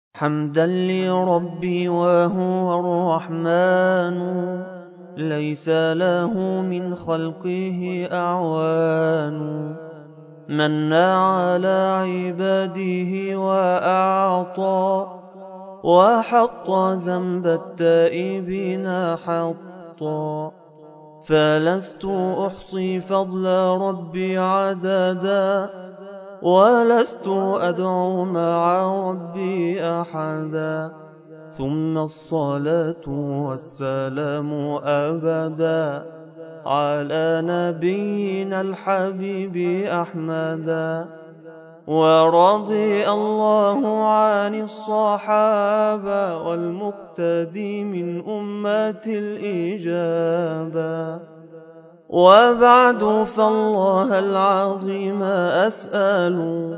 حمدا لربي وهو الرحمن ليس له من خلقه أعوان من على عباده وأعطى وحط ذنب التائبين حطا فلست أحصي فضل ربي عددا ولست أدعو مع ربي أحدا ثم الصلاة والسلام أبدا على نبينا الحبيب أحمدا ورضي الله عن الصحابة والمقتدي من أمة الإجابة وبعد فالله العظيم أسأل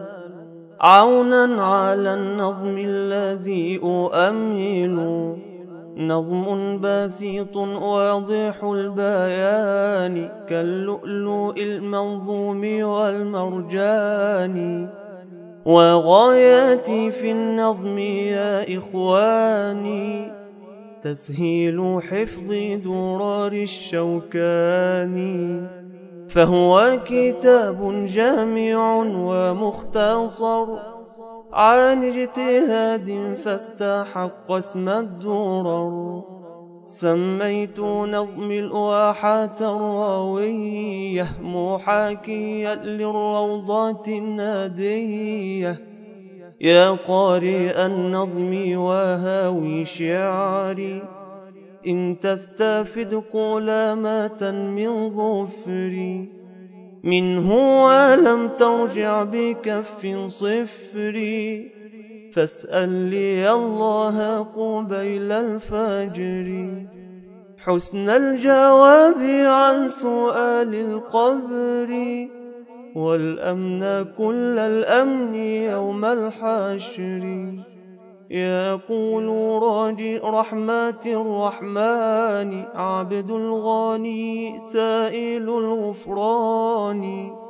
عونا على النظم الذي أؤمل نظم بسيط واضح البيان كاللؤلؤ المنظوم والمرجان وغاياتي في النظم يا إخواني تسهيل حفظ درار الشوكان فهو كتاب جامع ومختصر عن اجتهاد فاستحق اسم الدرر سميت نظمي الواحة الراوية محاكيا للروضات النادية يا قارئ النظم وهاوي شعري إن تستفد قلامة من ظفري منه ولم ترجع بكف صفري فاسأل لي الله قبيل الفجر حسن الجواب عن سؤال القبر والأمن كل الأمن يوم الحشر يقول راجي رحمة الرحمن عبد الغني سائل الغفران